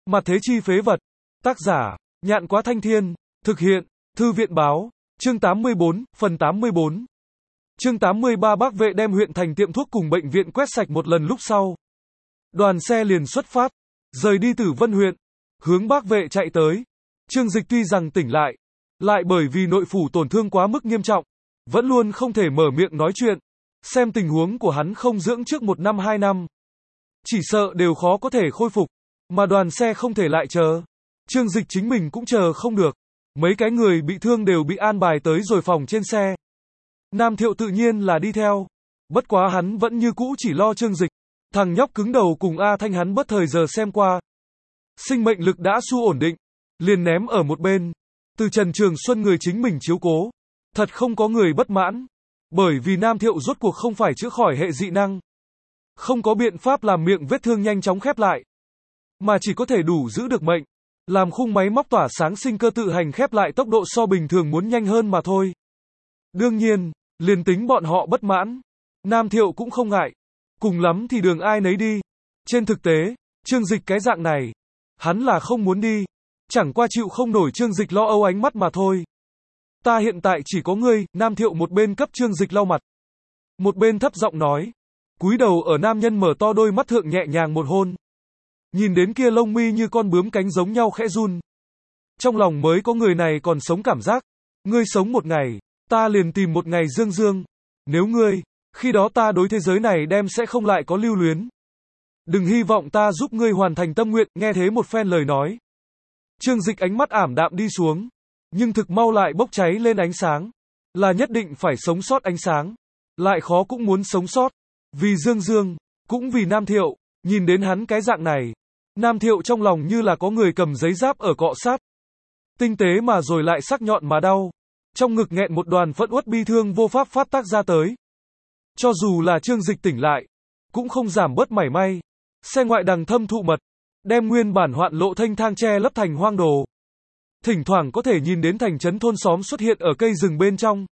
Mặt thế chi phế vật. Tác giả, Nhạn Quá Thanh Thiên. Thực hiện, Thư viện báo. Chương 84, phần 84. Chương 83 Bác vệ đem huyện thành tiệm thuốc cùng bệnh viện quét sạch một lần lúc sau. Đoàn xe liền xuất phát, rời đi Tử Vân huyện, hướng Bác vệ chạy tới. Trương Dịch tuy rằng tỉnh lại bởi vì nội phủ tổn thương quá mức nghiêm trọng, vẫn luôn không thể mở miệng nói chuyện. Xem tình huống của hắn không dưỡng trước 1 năm 2 năm, chỉ sợ đều khó có thể khôi phục, mà đoàn xe không thể lại chờ. Trương Dịch chính mình cũng chờ không được. Mấy cái người bị thương đều bị an bài tới rồi phòng trên xe. Nam Thiệu tự nhiên là đi theo. Bất quá hắn vẫn như cũ chỉ lo Trương Dịch. Thằng nhóc cứng đầu cùng A Thanh hắn bất thời giờ xem qua. Sinh mệnh lực đã su ổn định, liền ném ở một bên. Từ Trần Trường Xuân người chính mình chiếu cố. Thật không có người bất mãn. Bởi vì Nam Thiệu rốt cuộc không phải chữa khỏi hệ dị năng. Không có biện pháp làm miệng vết thương nhanh chóng khép lại, mà chỉ có thể đủ giữ được mệnh. Làm khung máy móc tỏa sáng sinh cơ tự hành khép lại tốc độ so bình thường muốn nhanh hơn mà thôi. Đương nhiên, liền tính bọn họ bất mãn, Nam Thiệu cũng không ngại. Cùng lắm thì đường ai nấy đi. Trên thực tế, Trương Dịch cái dạng này, hắn là không muốn đi. Chẳng qua chịu không nổi Trương Dịch lo âu ánh mắt mà thôi. Ta hiện tại chỉ có ngươi, Nam Thiệu một bên cấp Trương Dịch lau mặt, một bên thấp giọng nói. Cúi đầu ở nam nhân mở to đôi mắt thượng nhẹ nhàng một hôn. Nhìn đến kia lông mi như con bướm cánh giống nhau khẽ run. Trong lòng mới có người này còn sống cảm giác. Ngươi sống một ngày, ta liền tìm một ngày dương dương. Nếu ngươi, khi đó ta đối thế giới này đem sẽ không lại có lưu luyến. Đừng hy vọng ta giúp ngươi hoàn thành tâm nguyện, nghe thế một phen lời nói. Trương Dịch ánh mắt ảm đạm đi xuống, nhưng thực mau lại bốc cháy lên ánh sáng. Là nhất định phải sống sót ánh sáng, lại khó cũng muốn sống sót. Vì Dương Dương, cũng vì Nam Thiệu. Nhìn đến hắn cái dạng này, Nam Thiệu trong lòng như là có người cầm giấy giáp ở cọ sát. Tinh tế mà rồi lại sắc nhọn mà đau. Trong ngực nghẹn một đoàn phẫn uất bi thương vô pháp phát tác ra tới. Cho dù là Trương Dịch tỉnh lại, cũng không giảm bớt mảy may. Xe ngoại đằng thâm thụ mật, đem nguyên bản hoạn lộ thênh thang che lấp thành hoang đồ. Thỉnh thoảng có thể nhìn đến thành trấn thôn xóm xuất hiện ở cây rừng bên trong,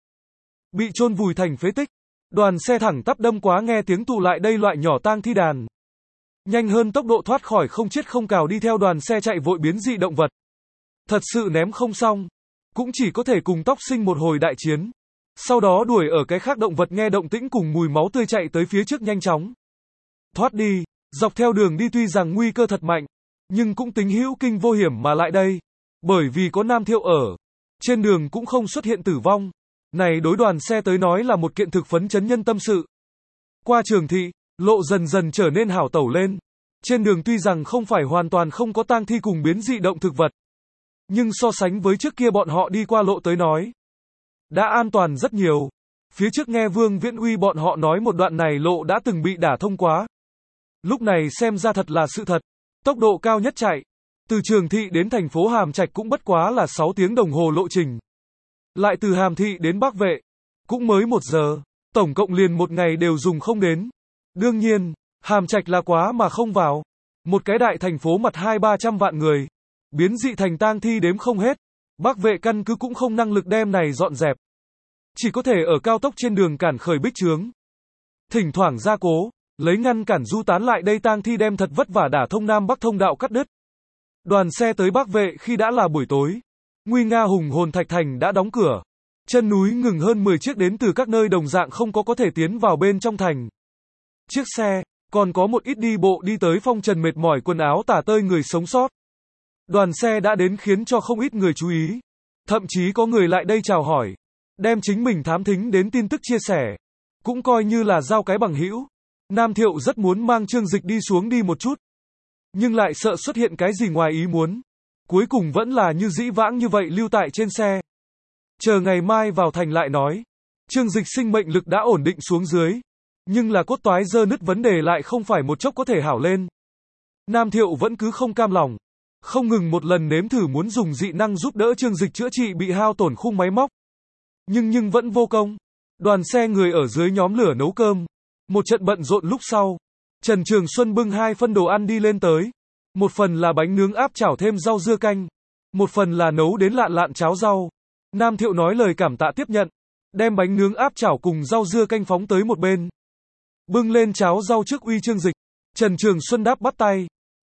bị chôn vùi thành phế tích. Đoàn xe thẳng tắp đâm quá nghe tiếng tụ lại đây loại nhỏ tang thi đàn. Nhanh hơn tốc độ thoát khỏi không chết không cào đi theo đoàn xe chạy vội biến dị động vật. Thật sự ném không xong, cũng chỉ có thể cùng tóc sinh một hồi đại chiến. Sau đó đuổi ở cái khác động vật nghe động tĩnh cùng mùi máu tươi chạy tới phía trước nhanh chóng. Thoát đi, dọc theo đường đi tuy rằng nguy cơ thật mạnh, nhưng cũng tính hữu kinh vô hiểm mà lại đây. Bởi vì có Nam Thiệu ở, trên đường cũng không xuất hiện tử vong. Này đối đoàn xe tới nói là một kiện thực phấn chấn nhân tâm sự. Qua Trường thị, lộ dần dần trở nên hảo tẩu lên. Trên đường tuy rằng không phải hoàn toàn không có tang thi cùng biến dị động thực vật, nhưng so sánh với trước kia bọn họ đi qua lộ tới nói, đã an toàn rất nhiều. Phía trước nghe Vương Viễn Uy bọn họ nói một đoạn này lộ đã từng bị đả thông quá. Lúc này xem ra thật là sự thật. Tốc độ cao nhất chạy, từ Trường thị đến thành phố Hàm Trạch cũng bất quá là 6 tiếng đồng hồ lộ trình. Lại từ Hàm thị đến Bác vệ, cũng mới 1 giờ, tổng cộng liền một ngày đều dùng không đến. Đương nhiên, Hàm Trạch là quá mà không vào. Một cái đại thành phố mặt 200-300 vạn người, biến dị thành tang thi đếm không hết. Bác vệ căn cứ cũng không năng lực đem này dọn dẹp. Chỉ có thể ở cao tốc trên đường cản khởi bích chướng. Thỉnh thoảng gia cố, lấy ngăn cản du tán lại đây tang thi đem thật vất vả đả thông Nam Bắc thông đạo cắt đứt. Đoàn xe tới Bác vệ khi đã là buổi tối. Nguy nga hùng hồn Thạch Thành đã đóng cửa. Chân núi ngừng hơn 10 chiếc đến từ các nơi đồng dạng không có thể tiến vào bên trong thành. Chiếc xe, còn có một ít đi bộ đi tới phong trần mệt mỏi quần áo tả tơi người sống sót. Đoàn xe đã đến khiến cho không ít người chú ý. Thậm chí có người lại đây chào hỏi, đem chính mình thám thính đến tin tức chia sẻ. Cũng coi như là giao cái bằng hữu. Nam Thiệu rất muốn mang Trương Dịch đi xuống đi một chút, nhưng lại sợ xuất hiện cái gì ngoài ý muốn. Cuối cùng vẫn là như dĩ vãng như vậy lưu tại trên xe. Chờ ngày mai vào thành lại nói. Trương Dịch sinh mệnh lực đã ổn định xuống dưới. Nhưng là cốt toái dơ nứt vấn đề lại không phải một chốc có thể hảo lên. Nam Thiệu vẫn cứ không cam lòng. Không ngừng một lần nếm thử muốn dùng dị năng giúp đỡ Trương Dịch chữa trị bị hao tổn khung máy móc. Nhưng vẫn vô công. Đoàn xe người ở dưới nhóm lửa nấu cơm. Một trận bận rộn lúc sau, Trần Trường Xuân bưng 2 phân đồ ăn đi lên tới. Một phần là bánh nướng áp chảo thêm rau dưa canh. Một phần là nấu đến lạn lạn cháo rau. Nam Thiệu nói lời cảm tạ tiếp nhận. Đem bánh nướng áp chảo cùng rau dưa canh phóng tới một bên. Bưng lên cháo rau trước uy Trương Dịch. Trần Trường Xuân đáp bắt tay.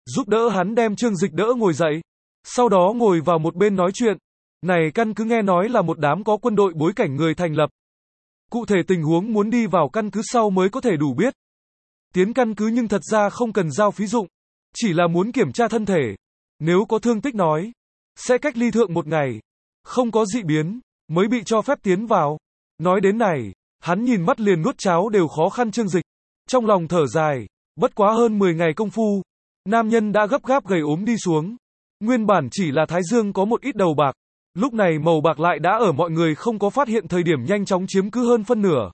giúp đỡ hắn đem Trương Dịch đỡ ngồi dậy. Sau đó ngồi vào một bên nói chuyện. Này căn cứ nghe nói là một đám có quân đội bối cảnh người thành lập. Cụ thể tình huống muốn đi vào căn cứ sau mới có thể đủ biết. Tiến căn cứ nhưng thật ra không cần giao phí dụng. Chỉ là muốn kiểm tra thân thể. Nếu có thương tích nói, sẽ cách ly thượng một ngày. Không có dị biến, mới bị cho phép tiến vào. Nói đến này, hắn nhìn mắt liền nuốt cháo đều khó khăn Trương Dịch. Trong lòng thở dài, bất quá hơn 10 ngày công phu. Nam nhân đã gấp gáp gầy ốm đi xuống. Nguyên bản chỉ là thái dương có một ít đầu bạc. Lúc này màu bạc lại đã ở mọi người không có phát hiện thời điểm nhanh chóng chiếm cứ hơn phân nửa.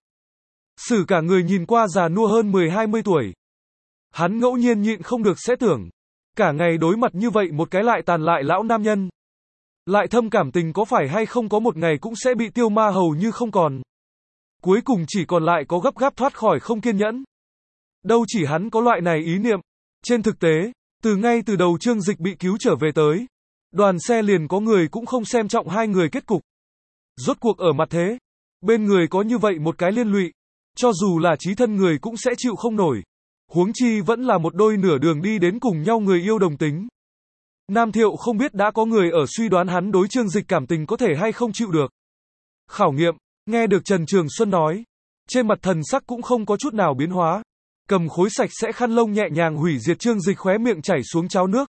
Sử cả người nhìn qua già nua hơn 10-20 tuổi. Hắn ngẫu nhiên nhịn không được sẽ tưởng. Cả ngày đối mặt như vậy một cái lại tàn lại lão nam nhân. Lại thâm cảm tình có phải hay không có một ngày cũng sẽ bị tiêu ma hầu như không còn. Cuối cùng chỉ còn lại có gấp gáp thoát khỏi không kiên nhẫn. Đâu chỉ hắn có loại này ý niệm. Trên thực tế, ngay từ đầu Trương Dịch bị cứu trở về tới. Đoàn xe liền có người cũng không xem trọng hai người kết cục. Rốt cuộc ở mặt thế. Bên người có như vậy một cái liên lụy. Cho dù là chí thân người cũng sẽ chịu không nổi. Huống chi vẫn là một đôi nửa đường đi đến cùng nhau người yêu đồng tính. Nam Thiệu không biết đã có người ở suy đoán hắn đối Trương Dịch cảm tình có thể hay không chịu được. Khảo nghiệm, nghe được Trần Trường Xuân nói. Trên mặt thần sắc cũng không có chút nào biến hóa. Cầm khối sạch sẽ khăn lông nhẹ nhàng hủy diệt Trương Dịch khóe miệng chảy xuống cháo nước.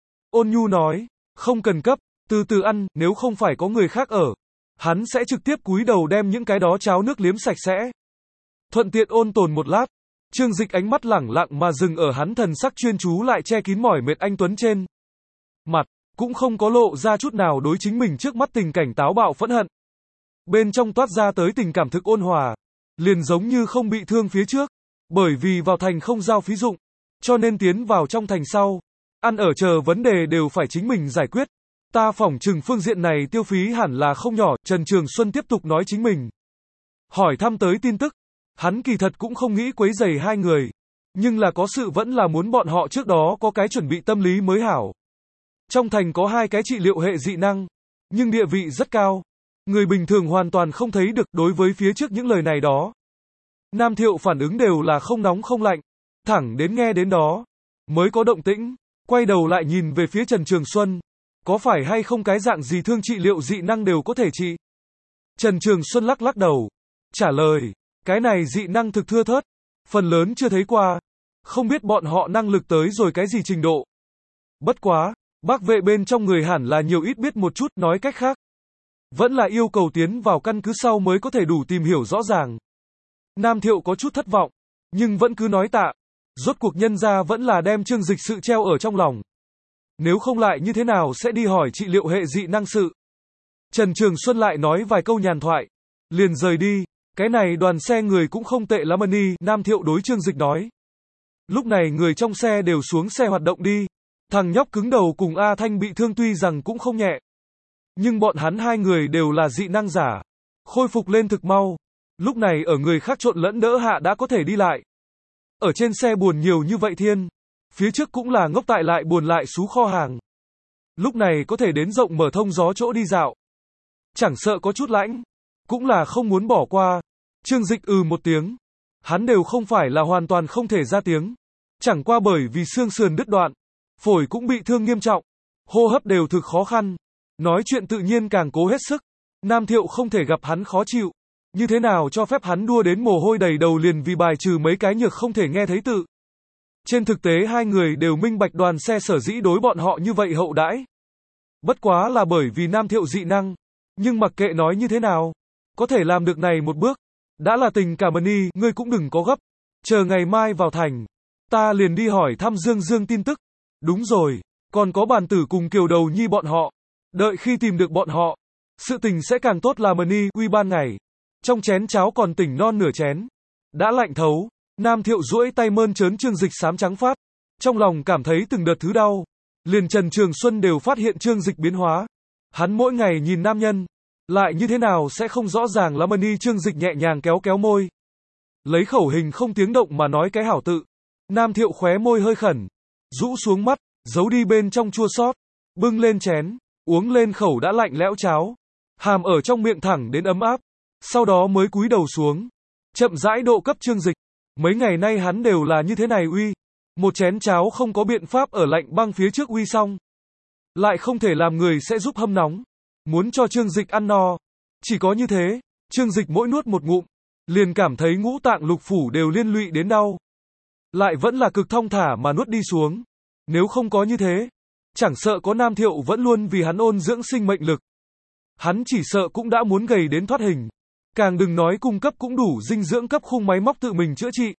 Ôn nhu nói, không cần cấp, từ từ ăn, nếu không phải có người khác ở. Hắn sẽ trực tiếp cúi đầu đem những cái đó cháo nước liếm sạch sẽ. Thuận tiện ôn tồn một lát. Trương Dịch ánh mắt lẳng lặng mà dừng ở hắn thần sắc chuyên chú lại che kín mỏi mệt anh tuấn trên mặt, cũng không có lộ ra chút nào đối chính mình trước mắt tình cảnh táo bạo phẫn hận. Bên trong toát ra tới tình cảm thực ôn hòa, liền giống như không bị thương phía trước, bởi vì vào thành không giao phí dụng, cho nên tiến vào trong thành sau, ăn ở chờ vấn đề đều phải chính mình giải quyết. Ta phỏng chừng phương diện này tiêu phí hẳn là không nhỏ, Trần Trường Xuân tiếp tục nói chính mình. Hỏi thăm tới tin tức, hắn kỳ thật cũng không nghĩ quấy rầy hai người, nhưng là có sự vẫn là muốn bọn họ trước đó có cái chuẩn bị tâm lý mới hảo. Trong thành có hai cái trị liệu hệ dị năng, nhưng địa vị rất cao. Người bình thường hoàn toàn không thấy được. Đối với phía trước những lời này đó, Nam Thiệu phản ứng đều là không nóng không lạnh, thẳng đến nghe đến đó mới có động tĩnh, quay đầu lại nhìn về phía Trần Trường Xuân, có phải hay không cái dạng gì thương trị liệu dị năng đều có thể trị. Trần Trường Xuân lắc lắc đầu, trả lời, cái này dị năng thực thưa thớt, phần lớn chưa thấy qua, không biết bọn họ năng lực tới rồi cái gì trình độ. Bất quá, bác vệ bên trong người hẳn là nhiều ít biết một chút, nói cách khác, vẫn là yêu cầu tiến vào căn cứ sau mới có thể đủ tìm hiểu rõ ràng. Nam Thiệu có chút thất vọng, nhưng vẫn cứ nói tạ, rốt cuộc nhân gia vẫn là đem Trương Dịch sự treo ở trong lòng. Nếu không lại như thế nào sẽ đi hỏi trị liệu hệ dị năng sự. Trần Trường Xuân lại nói vài câu nhàn thoại, liền rời đi. Cái này đoàn xe người cũng không tệ lắm đi, Nam Thiệu đối Trương Dịch nói. Lúc này người trong xe đều xuống xe hoạt động đi. Thằng nhóc cứng đầu cùng A Thanh bị thương tuy rằng cũng không nhẹ. Nhưng bọn hắn hai người đều là dị năng giả. Khôi phục lên thực mau. Lúc này ở người khác trộn lẫn đỡ hạ đã có thể đi lại. Ở trên xe buồn nhiều như vậy thiên. Phía trước cũng là ngốc tại lại buồn lại xú kho hàng. Lúc này có thể đến rộng mở thông gió chỗ đi dạo. Chẳng sợ có chút lãnh. Cũng là không muốn bỏ qua. Trương Dịch một tiếng. Hắn đều không phải là hoàn toàn không thể ra tiếng. Chẳng qua bởi vì xương sườn đứt đoạn. Phổi cũng bị thương nghiêm trọng. Hô hấp đều thực khó khăn. Nói chuyện tự nhiên càng cố hết sức. Nam Thiệu không thể gặp hắn khó chịu. Như thế nào cho phép hắn đua đến mồ hôi đầy đầu liền vì bài trừ mấy cái nhược không thể nghe thấy tự. Trên thực tế hai người đều minh bạch đoàn xe sở dĩ đối bọn họ như vậy hậu đãi. Bất quá là bởi vì Nam Thiệu dị năng. Nhưng mặc kệ nói như thế nào, có thể làm được này một bước. Đã là tình cảm ơn ngươi cũng đừng có gấp. Chờ ngày mai vào thành. Ta liền đi hỏi thăm Dương Dương tin tức. Đúng rồi, còn có bàn tử cùng Kiều Đầu Nhi bọn họ. Đợi khi tìm được bọn họ, sự tình sẽ càng tốt làm uy ban ngày. Trong chén cháo còn tỉnh non nửa chén. Đã lạnh thấu, Nam Thiệu duỗi tay mơn trớn Trương Dịch xám trắng phát. Trong lòng cảm thấy từng đợt thứ đau. Liền Trần Trường Xuân đều phát hiện Trương Dịch biến hóa. Hắn mỗi ngày nhìn nam nhân, lại như thế nào sẽ không rõ ràng lắm Trương Dịch nhẹ nhàng kéo kéo môi. Lấy khẩu hình không tiếng động mà nói cái hảo tự. Nam Thiệu khóe môi hơi khẩn, rũ xuống mắt, giấu đi bên trong chua xót, bưng lên chén, uống lên khẩu đã lạnh lẽo cháo, hàm ở trong miệng thẳng đến ấm áp, sau đó mới cúi đầu xuống, chậm rãi độ cấp Trương Dịch. Mấy ngày nay hắn đều là như thế này Một chén cháo không có biện pháp ở lạnh băng phía trước uy xong. Lại không thể làm người sẽ giúp hâm nóng. Muốn cho Trương Dịch ăn no. Chỉ có như thế, Trương Dịch mỗi nuốt một ngụm, liền cảm thấy ngũ tạng lục phủ đều liên lụy đến đau. Lại vẫn là cực thong thả mà nuốt đi xuống. Nếu không có như thế, chẳng sợ có Nam Thiệu vẫn luôn vì hắn ôn dưỡng sinh mệnh lực. Hắn chỉ sợ cũng đã muốn gầy đến thoát hình. Càng đừng nói cung cấp cũng đủ dinh dưỡng cấp khung máy móc tự mình chữa trị.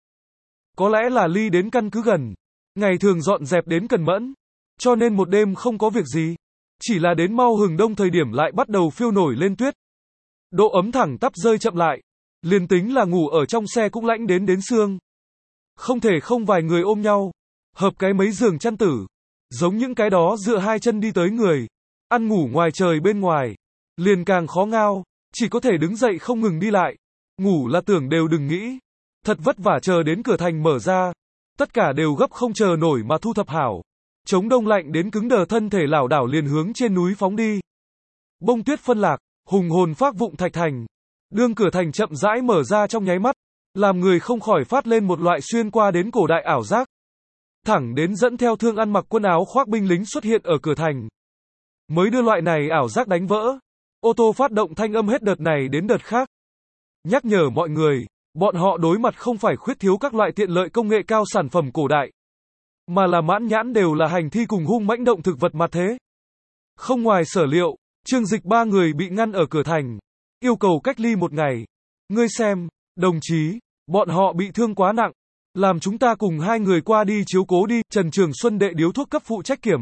Có lẽ là ly đến căn cứ gần. Ngày thường dọn dẹp đến cần mẫn. Cho nên một đêm không có việc gì. Chỉ là đến mau hừng đông thời điểm lại bắt đầu phiêu nổi lên tuyết. Độ ấm thẳng tắp rơi chậm lại. Liền tính là ngủ ở trong xe cũng lạnh đến xương. Không thể không vài người ôm nhau. Hợp cái mấy giường chăn tử. Giống những cái đó dựa hai chân đi tới người. Ăn ngủ ngoài trời bên ngoài. Liền càng khó ngao. Chỉ có thể đứng dậy không ngừng đi lại. Ngủ là tưởng đều đừng nghĩ. Thật vất vả chờ đến cửa thành mở ra. Tất cả đều gấp không chờ nổi mà thu thập hảo. Chống đông lạnh đến cứng đờ thân thể lảo đảo liền hướng trên núi phóng đi. Bông tuyết phân lạc, hùng hồn phác vụng thạch thành. Đương cửa thành chậm rãi mở ra trong nháy mắt. Làm người không khỏi phát lên một loại xuyên qua đến cổ đại ảo giác. Thẳng đến dẫn theo thương ăn mặc quần áo khoác binh lính xuất hiện ở cửa thành. Mới đưa loại này ảo giác đánh vỡ. Ô tô phát động thanh âm hết đợt này đến đợt khác. Nhắc nhở mọi người, bọn họ đối mặt không phải khuyết thiếu các loại tiện lợi công nghệ cao sản phẩm cổ đại. Mà là mãn nhãn đều là hành thi cùng hung mãnh động thực vật mặt thế. Không ngoài sở liệu, Trương Dịch ba người bị ngăn ở cửa thành. Yêu cầu cách ly một ngày. Ngươi xem, đồng chí, bọn họ bị thương quá nặng. Làm chúng ta cùng hai người qua đi chiếu cố đi. Trần Trường Xuân đệ điếu thuốc cấp phụ trách kiểm.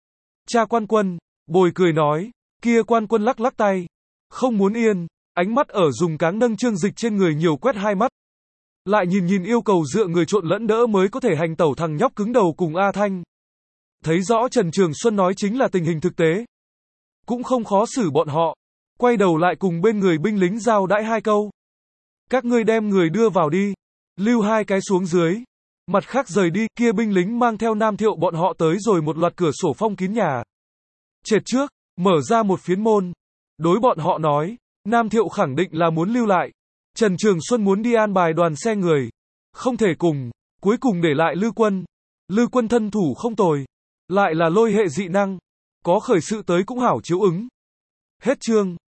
Cha Quan Quân, bồi cười nói. Kia Quan Quân lắc lắc tay. Không muốn yên, ánh mắt ở dùng cáng nâng Trương Dịch trên người nhiều quét hai mắt. Lại nhìn yêu cầu dựa người trộn lẫn đỡ mới có thể hành tẩu thằng nhóc cứng đầu cùng A Thanh. Thấy rõ Trần Trường Xuân nói chính là tình hình thực tế. Cũng không khó xử bọn họ. Quay đầu lại cùng bên người binh lính giao đãi hai câu. Các ngươi đem người đưa vào đi. Lưu hai cái xuống dưới. Mặt khác rời đi, kia binh lính mang theo Nam Thiệu bọn họ tới rồi một loạt cửa sổ phong kín nhà. Trệt trước, mở ra một phiến môn. Đối bọn họ nói, Nam Thiệu khẳng định là muốn lưu lại. Trần Trường Xuân muốn đi an bài đoàn xe người. Không thể cùng, cuối cùng để lại Lư Quân. Lư Quân thân thủ không tồi. Lại là lôi hệ dị năng. Có khởi sự tới cũng hảo chiếu ứng. Hết chương.